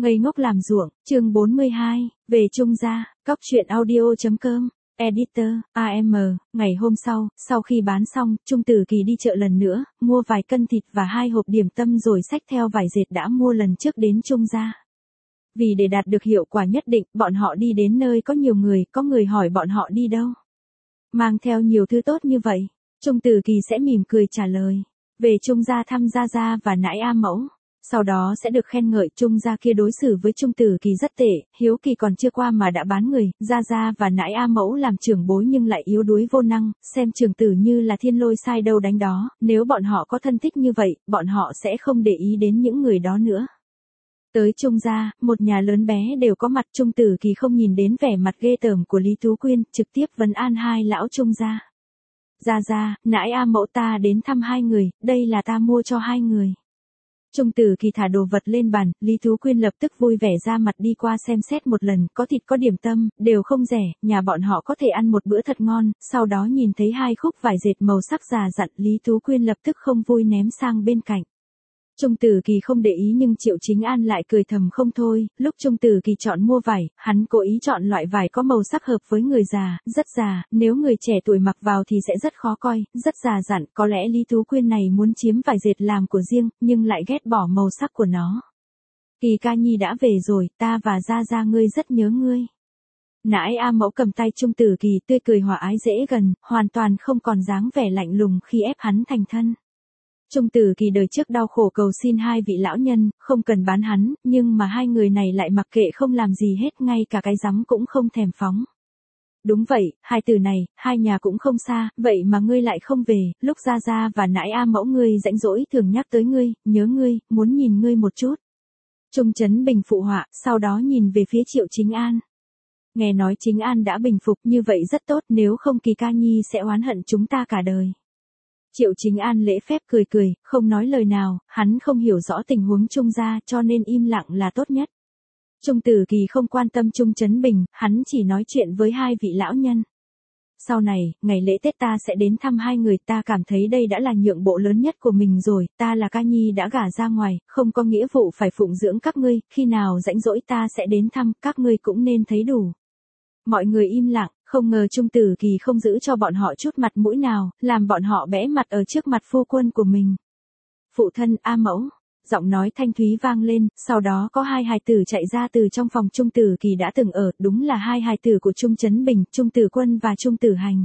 Ngây ngốc làm ruộng, chương 42, về Trung gia, cóc truyện audio.com, editor, AM, ngày hôm sau khi bán xong, Trung Tử Kỳ đi chợ lần nữa, mua vài cân thịt và 2 hộp điểm tâm rồi xách theo vải dệt đã mua lần trước đến Trung gia. Vì để đạt được hiệu quả nhất định, bọn họ đi đến nơi có nhiều người, có người hỏi bọn họ đi đâu. Mang theo nhiều thứ tốt như vậy, Trung Tử Kỳ sẽ mỉm cười trả lời, về Trung gia thăm Gia Gia và nãi A Mẫu. Sau đó sẽ được khen ngợi. Trung gia kia đối xử với Trung Tử Kỳ rất tệ, hiếu kỳ còn chưa qua mà đã bán người. Gia Gia và nãi A Mẫu làm trưởng bối nhưng lại yếu đuối vô năng, xem trưởng tử như là thiên lôi sai đâu đánh đó. Nếu bọn họ có thân thích như vậy, bọn họ sẽ không để ý đến những người đó nữa. Tới Trung gia, một nhà lớn bé đều có mặt. Trung Tử Kỳ không nhìn đến vẻ mặt ghê tởm của Lý Tú Quyên, trực tiếp vấn an hai lão Trung gia. Gia Gia, nãi A Mẫu, ta đến thăm hai người, đây là ta mua cho hai người. Trung Tử Kỳ thả đồ vật lên bàn, Lý Tú Quyên lập tức vui vẻ ra mặt đi qua xem xét một lần, có thịt có điểm tâm, đều không rẻ, nhà bọn họ có thể ăn một bữa thật ngon. Sau đó nhìn thấy 2 khúc vải dệt màu sắc già dặn, Lý Tú Quyên lập tức không vui ném sang bên cạnh. Trung Tử Kỳ không để ý nhưng Triệu Chính An lại cười thầm không thôi. Lúc Trung Tử Kỳ chọn mua vải, hắn cố ý chọn loại vải có màu sắc hợp với người già, rất già, nếu người trẻ tuổi mặc vào thì sẽ rất khó coi, rất già dặn. Có lẽ Lý Tú Quyên này muốn chiếm vải dệt làm của riêng, nhưng lại ghét bỏ màu sắc của nó. Kỳ ca nhi đã về rồi, ta và Gia Gia ngươi rất nhớ ngươi. Nãi A Mẫu cầm tay Trung Tử Kỳ tươi cười hòa ái dễ gần, hoàn toàn không còn dáng vẻ lạnh lùng khi ép hắn thành thân. Trung Tử Kỳ đời trước đau khổ cầu xin hai vị lão nhân, không cần bán hắn, nhưng mà hai người này lại mặc kệ không làm gì hết, ngay cả cái rắm cũng không thèm phóng. Đúng vậy, hai từ này, hai nhà cũng không xa, vậy mà ngươi lại không về, lúc Gia Gia và nãi A Mẫu ngươi rảnh rỗi thường nhắc tới ngươi, nhớ ngươi, muốn nhìn ngươi một chút. Trung Trấn Bình phụ họa, sau đó nhìn về phía Triệu Chính An. Nghe nói Chính An đã bình phục, như vậy rất tốt, nếu không Kỳ ca nhi sẽ oán hận chúng ta cả đời. Triệu Chính An lễ phép cười cười, không nói lời nào, hắn không hiểu rõ tình huống Trung gia cho nên im lặng là tốt nhất. Trung Tử Kỳ không quan tâm Trung Trấn Bình, hắn chỉ nói chuyện với hai vị lão nhân. Sau này, ngày lễ Tết ta sẽ đến thăm hai người, ta cảm thấy đây đã là nhượng bộ lớn nhất của mình rồi, ta là ca nhi đã gả ra ngoài, không có nghĩa vụ phải phụng dưỡng các ngươi, khi nào rảnh rỗi ta sẽ đến thăm, các ngươi cũng nên thấy đủ. Mọi người im lặng, không ngờ Trung Tử Kỳ không giữ cho bọn họ chút mặt mũi nào, làm bọn họ bẽ mặt ở trước mặt phu quân của mình. Phụ thân, A Mẫu, giọng nói thanh thúy vang lên, sau đó có 2 hài tử chạy ra từ trong phòng Trung Tử Kỳ đã từng ở, đúng là 2 hài tử của Trung Trấn Bình, Trung Tử Quân và Trung Tử Hành.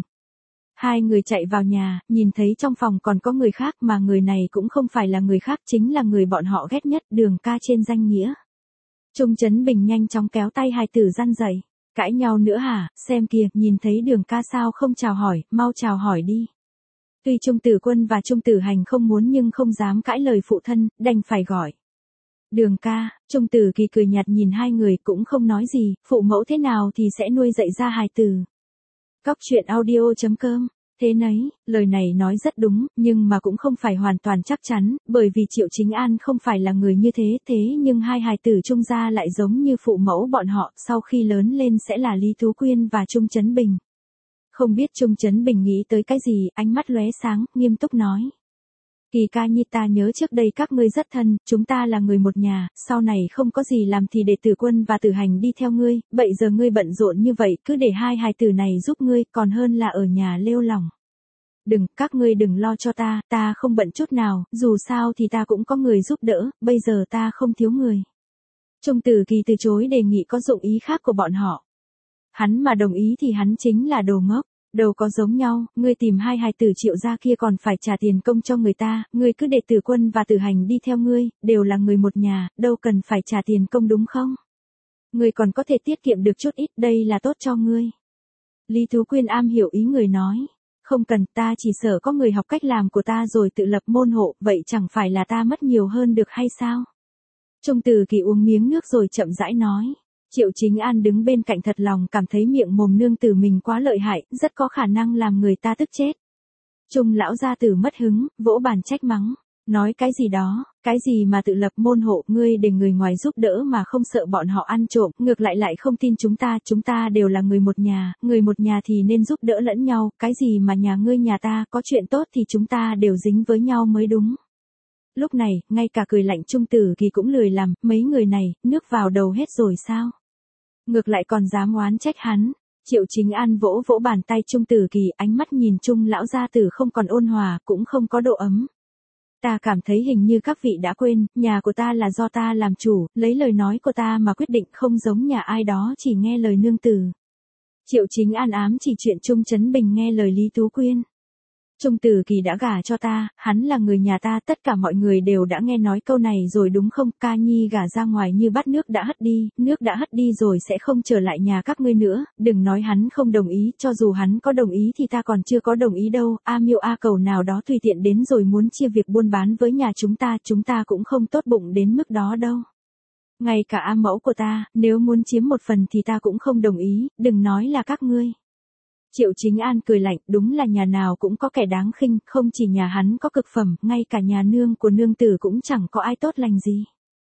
2 người chạy vào nhà, nhìn thấy trong phòng còn có người khác mà người này cũng không phải là người khác, chính là người bọn họ ghét nhất, Đường ca trên danh nghĩa. Trung Trấn Bình nhanh chóng kéo tay hài tử răn dậy. Cãi nhau nữa hả, xem kìa, nhìn thấy Đường ca sao không chào hỏi, mau chào hỏi đi. Tuy Trung Tử Quân và Trung Tử Hành không muốn nhưng không dám cãi lời phụ thân, đành phải gọi. Đường ca, Trung Tử Kỳ cười nhạt nhìn 2 người cũng không nói gì, phụ mẫu thế nào thì sẽ nuôi dạy ra hài tử. Cóc truyện audio.com. Thế nấy, lời này nói rất đúng, nhưng mà cũng không phải hoàn toàn chắc chắn, bởi vì Triệu Chính An không phải là người như thế nhưng 2 hài tử Trung gia lại giống như phụ mẫu bọn họ, sau khi lớn lên sẽ là Lý Tú Quyên và Trung Trấn Bình. Không biết Trung Trấn Bình nghĩ tới cái gì, ánh mắt lóe sáng, nghiêm túc nói. Kỳ ca nhi, ta nhớ trước đây các ngươi rất thân, chúng ta là người một nhà, sau này không có gì làm thì để Tử Quân và Tử Hành đi theo ngươi, bây giờ ngươi bận rộn như vậy, cứ để 2 hài tử này giúp ngươi, còn hơn là ở nhà lêu lỏng. Các ngươi đừng lo cho ta không bận chút nào, dù sao thì ta cũng có người giúp đỡ, bây giờ ta không thiếu người. Trung Tử Kỳ từ chối đề nghị có dụng ý khác của bọn họ. Hắn mà đồng ý thì hắn chính là đồ ngốc. Đâu có giống nhau, ngươi tìm 2 hài tử Triệu gia kia còn phải trả tiền công cho người ta, ngươi cứ để Tử Quân và Tử Hành đi theo ngươi, đều là người một nhà, đâu cần phải trả tiền công đúng không? Ngươi còn có thể tiết kiệm được chút ít, đây là tốt cho ngươi. Lý Tú Quyên am hiểu ý người nói. Không cần, ta chỉ sợ có người học cách làm của ta rồi tự lập môn hộ, vậy chẳng phải là ta mất nhiều hơn được hay sao? Trung Tử Kỳ uống miếng nước rồi chậm rãi nói. Triệu Chính An đứng bên cạnh thật lòng cảm thấy miệng mồm nương tử mình quá lợi hại, rất có khả năng làm người ta tức chết. Trung lão gia tử mất hứng, vỗ bàn trách mắng. Nói cái gì đó, cái gì mà tự lập môn hộ, ngươi để người ngoài giúp đỡ mà không sợ bọn họ ăn trộm, ngược lại không tin chúng ta đều là người một nhà thì nên giúp đỡ lẫn nhau, cái gì mà nhà ngươi nhà ta, có chuyện tốt thì chúng ta đều dính với nhau mới đúng. Lúc này, ngay cả cười lạnh Trung Tử Kỳ cũng lười làm, mấy người này, nước vào đầu hết rồi sao? Ngược lại còn dám oán trách hắn. Triệu Chính An vỗ vỗ bàn tay Trung Tử Kỳ, ánh mắt nhìn Trung lão gia tử không còn ôn hòa, cũng không có độ ấm. Ta cảm thấy hình như các vị đã quên, nhà của ta là do ta làm chủ, lấy lời nói của ta mà quyết định, không giống nhà ai đó chỉ nghe lời nương tử. Triệu Chính An ám chỉ chuyện Trung Trấn Bình nghe lời Lý Tú Quyên. Trung Tử Kỳ đã gả cho ta, hắn là người nhà ta, tất cả mọi người đều đã nghe nói câu này rồi đúng không? Ca Nhi gả ra ngoài như bát nước đã hất đi, nước đã hất đi rồi sẽ không trở lại nhà các ngươi nữa, đừng nói hắn không đồng ý, cho dù hắn có đồng ý thì ta còn chưa có đồng ý đâu, A Miêu A Cầu nào đó tùy tiện đến rồi muốn chia việc buôn bán với nhà chúng ta cũng không tốt bụng đến mức đó đâu. Ngay cả A Mẫu của ta, nếu muốn chiếm một phần thì ta cũng không đồng ý, đừng nói là các ngươi. Triệu Chính An cười lạnh, đúng là nhà nào cũng có kẻ đáng khinh, không chỉ nhà hắn có cực phẩm, ngay cả nhà nương của nương tử cũng chẳng có ai tốt lành gì.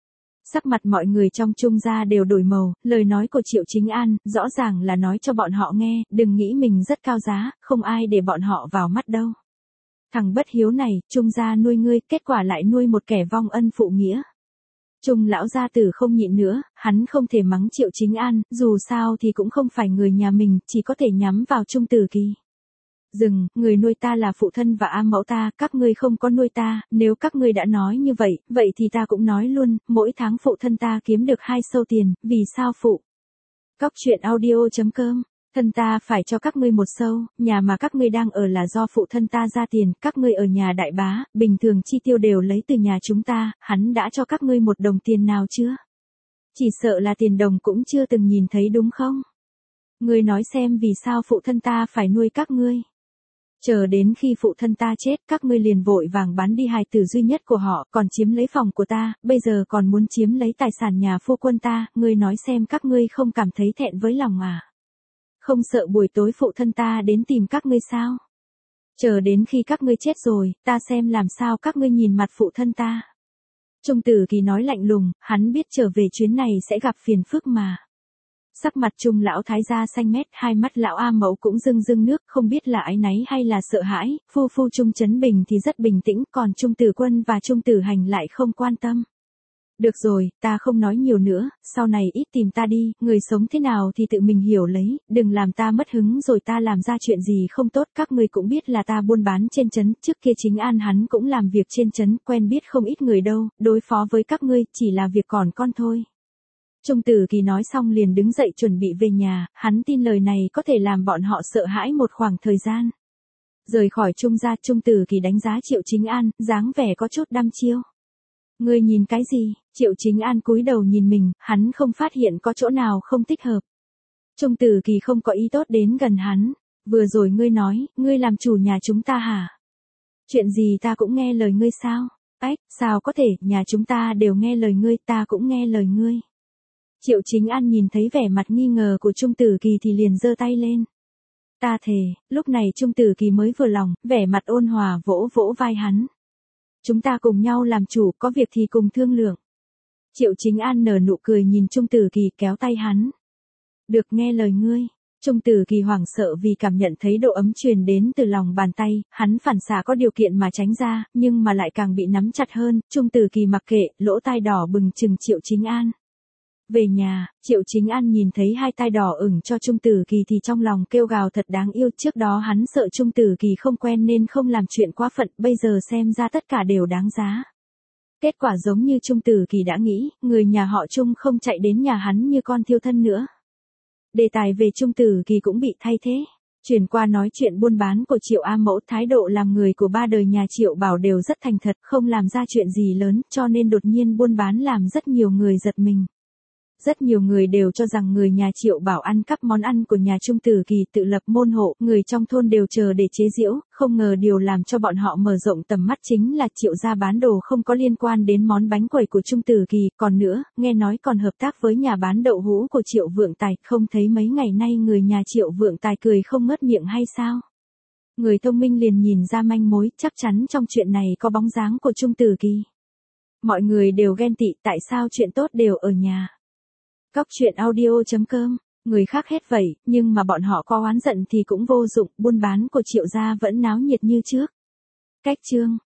Sắc mặt mọi người trong Trung gia đều đổi màu, lời nói của Triệu Chính An, rõ ràng là nói cho bọn họ nghe, đừng nghĩ mình rất cao giá, không ai để bọn họ vào mắt đâu. Thằng bất hiếu này, Trung gia nuôi ngươi, kết quả lại nuôi một kẻ vong ân phụ nghĩa. Trung lão gia tử không nhịn nữa, hắn không thể mắng Triệu Chính An, dù sao thì cũng không phải người nhà mình, chỉ có thể nhắm vào Trung Tử Kỳ. Dừng, người nuôi ta là phụ thân và A Mẫu ta, các ngươi không có nuôi ta, nếu các ngươi đã nói như vậy, vậy thì ta cũng nói luôn, mỗi tháng phụ thân ta kiếm được 2 sâu tiền, vì sao phụ? Cóc truyện audio.com. Thân ta phải cho các ngươi 1 sâu, nhà mà các ngươi đang ở là do phụ thân ta ra tiền, các ngươi ở nhà đại bá, bình thường chi tiêu đều lấy từ nhà chúng ta, hắn đã cho các ngươi 1 đồng tiền nào chưa? Chỉ sợ là tiền đồng cũng chưa từng nhìn thấy đúng không? Ngươi nói xem vì sao phụ thân ta phải nuôi các ngươi? Chờ đến khi phụ thân ta chết, các ngươi liền vội vàng bán đi hài tử duy nhất của họ, còn chiếm lấy phòng của ta, bây giờ còn muốn chiếm lấy tài sản nhà phu quân ta, ngươi nói xem các ngươi không cảm thấy thẹn với lòng à? Không sợ buổi tối phụ thân ta đến tìm các ngươi sao? Chờ đến khi các ngươi chết rồi, ta xem làm sao các ngươi nhìn mặt phụ thân ta. Trung Tử Kỳ nói lạnh lùng, hắn biết trở về chuyến này sẽ gặp phiền phức mà. Sắc mặt Trung lão thái gia xanh mét, hai mắt lão A Mẫu cũng rưng rưng nước, không biết là áy náy hay là sợ hãi, phu Trung Trấn Bình thì rất bình tĩnh, còn Trung Tử Quân và Trung Tử Hành lại không quan tâm. Được rồi, ta không nói nhiều nữa, sau này ít tìm ta đi, người sống thế nào thì tự mình hiểu lấy, đừng làm ta mất hứng rồi ta làm ra chuyện gì không tốt, các ngươi cũng biết là ta buôn bán trên trấn, trước kia Chính An hắn cũng làm việc trên trấn, quen biết không ít người đâu, đối phó với các ngươi, chỉ là việc còn con thôi. Trung Tử Kỳ nói xong liền đứng dậy chuẩn bị về nhà, hắn tin lời này có thể làm bọn họ sợ hãi một khoảng thời gian. Rời khỏi Trung gia, Trung Tử Kỳ đánh giá Triệu Chính An, dáng vẻ có chút đăm chiêu. Ngươi nhìn cái gì? Triệu Chính An cúi đầu nhìn mình, hắn không phát hiện có chỗ nào không thích hợp. Trung Tử Kỳ không có ý tốt đến gần hắn. Vừa rồi ngươi nói, ngươi làm chủ nhà chúng ta hả? Chuyện gì ta cũng nghe lời ngươi sao? Ách, sao có thể, nhà chúng ta đều nghe lời ngươi, ta cũng nghe lời ngươi. Triệu Chính An nhìn thấy vẻ mặt nghi ngờ của Trung Tử Kỳ thì liền giơ tay lên. Ta thề, lúc này Trung Tử Kỳ mới vừa lòng, vẻ mặt ôn hòa vỗ vỗ vai hắn. Chúng ta cùng nhau làm chủ, có việc thì cùng thương lượng. Triệu Chính An nở nụ cười nhìn Trung Tử Kỳ kéo tay hắn. Được nghe lời ngươi. Trung Tử Kỳ hoảng sợ vì cảm nhận thấy độ ấm truyền đến từ lòng bàn tay, hắn phản xạ có điều kiện mà tránh ra, nhưng mà lại càng bị nắm chặt hơn, Trung Tử Kỳ mặc kệ, lỗ tai đỏ bừng chừng Triệu Chính An. Về nhà, Triệu Chính An nhìn thấy hai tai đỏ ửng cho Trung Tử Kỳ thì trong lòng kêu gào thật đáng yêu, trước đó hắn sợ Trung Tử Kỳ không quen nên không làm chuyện quá phận, bây giờ xem ra tất cả đều đáng giá. Kết quả giống như Trung Tử Kỳ đã nghĩ, người nhà họ Trung không chạy đến nhà hắn như con thiêu thân nữa. Đề tài về Trung Tử Kỳ cũng bị thay thế. Chuyển qua nói chuyện buôn bán của Triệu A Mẫu, thái độ làm người của 3 đời nhà Triệu Bảo đều rất thành thật, không làm ra chuyện gì lớn, cho nên đột nhiên buôn bán làm rất nhiều người giật mình. Rất nhiều người đều cho rằng người nhà Triệu Bảo ăn cắp món ăn của nhà Trung Tử Kỳ, tự lập môn hộ, người trong thôn đều chờ để chế giễu, không ngờ điều làm cho bọn họ mở rộng tầm mắt chính là Triệu gia bán đồ không có liên quan đến món bánh quẩy của Trung Tử Kỳ, còn nữa, nghe nói còn hợp tác với nhà bán đậu hũ của Triệu Vượng Tài, không thấy mấy ngày nay người nhà Triệu Vượng Tài cười không ngớt miệng hay sao? Người thông minh liền nhìn ra manh mối, chắc chắn trong chuyện này có bóng dáng của Trung Tử Kỳ. Mọi người đều ghen tị, tại sao chuyện tốt đều ở nhà? Cóc truyện audio.com, người khác hết vậy, nhưng mà bọn họ có oán giận thì cũng vô dụng, buôn bán của Triệu gia vẫn náo nhiệt như trước. Cách chương